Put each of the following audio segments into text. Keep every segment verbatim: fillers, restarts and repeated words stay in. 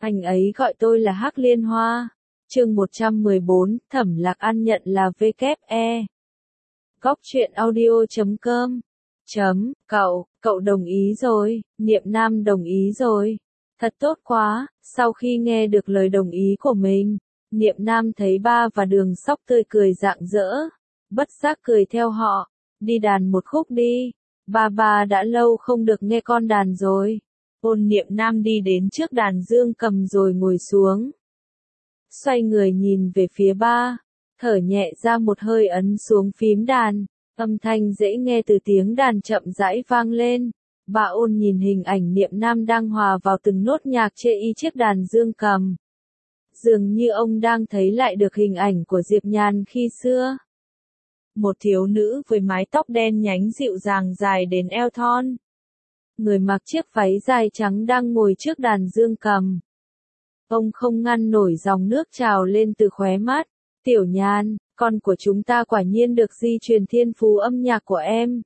Anh ấy gọi tôi là Hắc Liên Hoa. Chương một trăm mười bốn, Thẩm Lạc An nhận là vê kép e. Góc truyện audio chấm com. Chấm, cậu, cậu đồng ý rồi, Niệm Nam đồng ý rồi. Thật tốt quá, sau khi nghe được lời đồng ý của mình, Niệm Nam thấy ba và Đường Sóc tươi cười rạng rỡ, bất giác cười theo họ, đi đàn một khúc đi, ba ba đã lâu không được nghe con đàn rồi. Ôn Niệm Nam đi đến trước đàn dương cầm rồi ngồi xuống. Xoay người nhìn về phía ba, thở nhẹ ra một hơi ấn xuống phím đàn, âm thanh dễ nghe từ tiếng đàn chậm rãi vang lên. Bà Ôn nhìn hình ảnh Niệm Nam đang hòa vào từng nốt nhạc chê y chiếc đàn dương cầm. Dường như ông đang thấy lại được hình ảnh của Diệp Nhàn khi xưa. Một thiếu nữ với mái tóc đen nhánh dịu dàng dài đến eo thon. Người mặc chiếc váy dài trắng đang ngồi trước đàn dương cầm. Ông không ngăn nổi dòng nước trào lên từ khóe mắt. Tiểu Nhàn, con của chúng ta quả nhiên được di truyền thiên phú âm nhạc của em.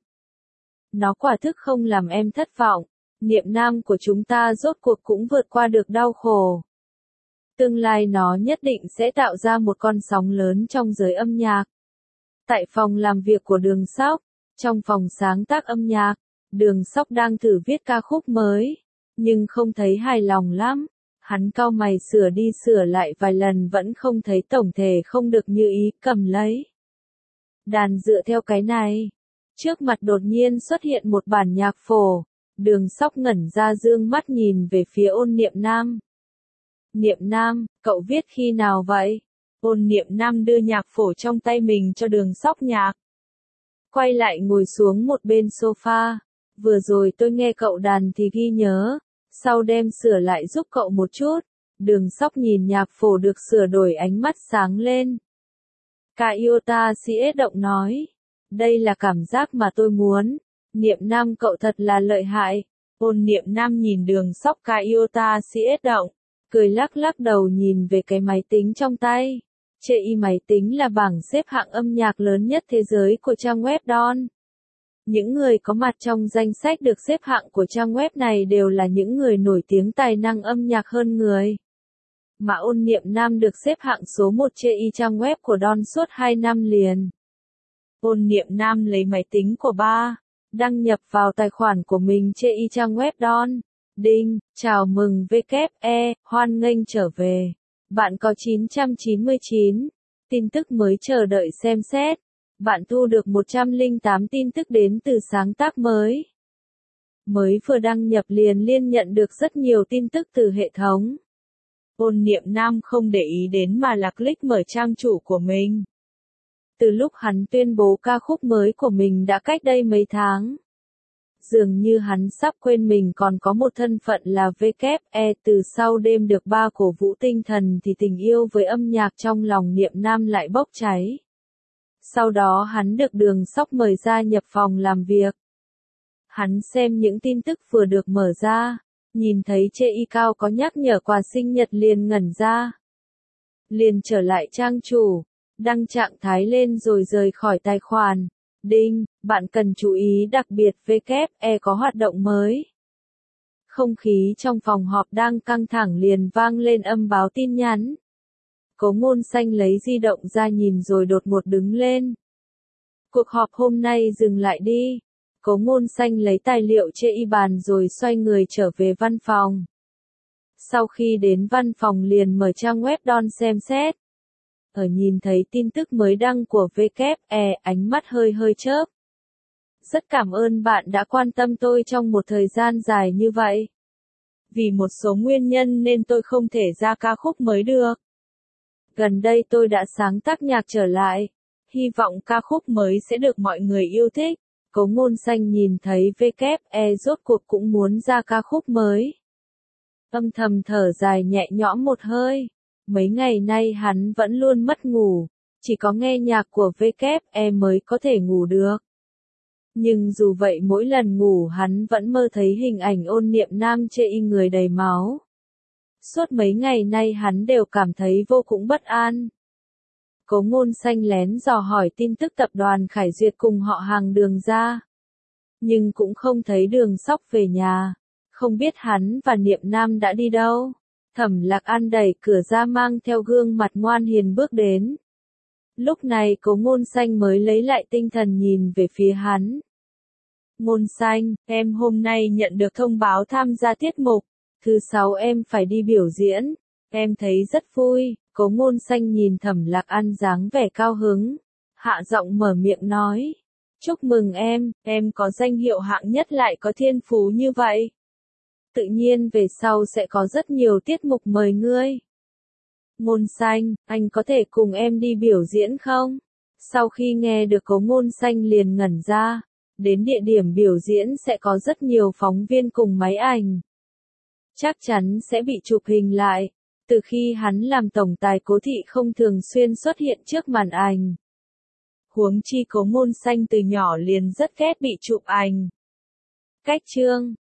Nó quả thức không làm em thất vọng. Niệm Nam của chúng ta rốt cuộc cũng vượt qua được đau khổ. Tương lai nó nhất định sẽ tạo ra một con sóng lớn trong giới âm nhạc. Tại phòng làm việc của Đường Sóc, trong phòng sáng tác âm nhạc, Đường Sóc đang thử viết ca khúc mới, nhưng không thấy hài lòng lắm. Hắn cau mày sửa đi sửa lại vài lần vẫn không thấy tổng thể không được như ý, cầm lấy đàn dựa theo cái này. Trước mặt đột nhiên xuất hiện một bản nhạc phổ, Đường Sóc ngẩn ra dương mắt nhìn về phía Ôn Niệm Nam. Niệm Nam, cậu viết khi nào vậy? Ôn Niệm Nam đưa nhạc phổ trong tay mình cho Đường Sóc nhạc. Quay lại ngồi xuống một bên sofa. Vừa rồi tôi nghe cậu đàn thì ghi nhớ, sau đem sửa lại giúp cậu một chút. Đường Sóc nhìn nhạc phổ được sửa đổi ánh mắt sáng lên. Kaiota Siết động nói. Đây là cảm giác mà tôi muốn. Niệm Nam cậu thật là lợi hại. Ôn Niệm Nam nhìn Đường Sóc Kaiota Siết động, cười lắc lắc đầu nhìn về cái máy tính trong tay. chê i máy tính là bảng xếp hạng âm nhạc lớn nhất thế giới của trang web Don. Những người có mặt trong danh sách được xếp hạng của trang web này đều là những người nổi tiếng tài năng âm nhạc hơn người. Mà Ôn Niệm Nam được xếp hạng số một chê i trang web của Don suốt hai năm liền. Ôn Niệm Nam lấy máy tính của ba, đăng nhập vào tài khoản của mình chê i trang web Don. Đinh, chào mừng vê kép e, hoan nghênh trở về. Bạn có chín trăm chín mươi chín tin tức mới chờ đợi xem xét. Bạn thu được một trăm lẻ tám tin tức đến từ sáng tác mới. Mới vừa đăng nhập liền liên nhận được rất nhiều tin tức từ hệ thống. Ôn Niệm Nam không để ý đến mà là click mở trang chủ của mình. Từ lúc hắn tuyên bố ca khúc mới của mình đã cách đây mấy tháng. Dường như hắn sắp quên mình còn có một thân phận là vê kép e. Từ sau đêm được ba cổ vũ tinh thần thì tình yêu với âm nhạc trong lòng Niệm Nam lại bốc cháy. Sau đó hắn được Đường Sóc mời ra nhập phòng làm việc. Hắn xem những tin tức vừa được mở ra, nhìn thấy chê i cao có nhắc nhở quà sinh nhật liền ngẩn ra. Liền trở lại trang chủ, đăng trạng thái lên rồi rời khỏi tài khoản. Đinh, bạn cần chú ý đặc biệt vê kép e có hoạt động mới. Không khí trong phòng họp đang căng thẳng liền vang lên âm báo tin nhắn. Cố Ngôn Xanh lấy di động ra nhìn rồi đột ngột đứng lên. Cuộc họp hôm nay dừng lại đi. Cố Ngôn Xanh lấy tài liệu chê i bàn rồi xoay người trở về văn phòng. Sau khi đến văn phòng liền mở trang web Don xem xét. Ở nhìn thấy tin tức mới đăng của vê kép e, ánh mắt hơi hơi chớp. Rất cảm ơn bạn đã quan tâm tôi trong một thời gian dài như vậy. Vì một số nguyên nhân nên tôi không thể ra ca khúc mới được. Gần đây tôi đã sáng tác nhạc trở lại. Hy vọng ca khúc mới sẽ được mọi người yêu thích. Cố Ngôn Xanh nhìn thấy vê kép e rốt cuộc cũng muốn ra ca khúc mới. Âm thầm thở dài nhẹ nhõm một hơi. Mấy ngày nay hắn vẫn luôn mất ngủ. Chỉ có nghe nhạc của vê kép e mới có thể ngủ được. Nhưng dù vậy mỗi lần ngủ hắn vẫn mơ thấy hình ảnh Ôn Niệm Nam chê i người đầy máu. Suốt mấy ngày nay hắn đều cảm thấy vô cùng bất an. Cố Ngôn Xanh lén dò hỏi tin tức tập đoàn Khải Duyệt cùng họ hàng Đường ra. Nhưng cũng không thấy Đường Sóc về nhà. Không biết hắn và Niệm Nam đã đi đâu. Thẩm Lạc An đẩy cửa ra mang theo gương mặt ngoan hiền bước đến. Lúc này Cố Ngôn Xanh mới lấy lại tinh thần nhìn về phía hắn. Ngôn Xanh, em hôm nay nhận được thông báo tham gia tiết mục. Thứ sáu em phải đi biểu diễn. Em thấy rất vui. Cố Ngôn Xanh nhìn Thẩm Lạc An dáng vẻ cao hứng. Hạ giọng mở miệng nói. Chúc mừng em, em có danh hiệu hạng nhất lại có thiên phú như vậy. Tự nhiên về sau sẽ có rất nhiều tiết mục mời ngươi. Ngôn Xanh, anh có thể cùng em đi biểu diễn không? Sau khi nghe được Cố Ngôn Xanh liền ngẩn ra. Đến địa điểm biểu diễn sẽ có rất nhiều phóng viên cùng máy ảnh. Chắc chắn sẽ bị chụp hình lại. Từ khi hắn làm tổng tài Cố thị không thường xuyên xuất hiện trước màn ảnh. Huống chi Cố Ngôn Xanh từ nhỏ liền rất ghét bị chụp ảnh. Cách chương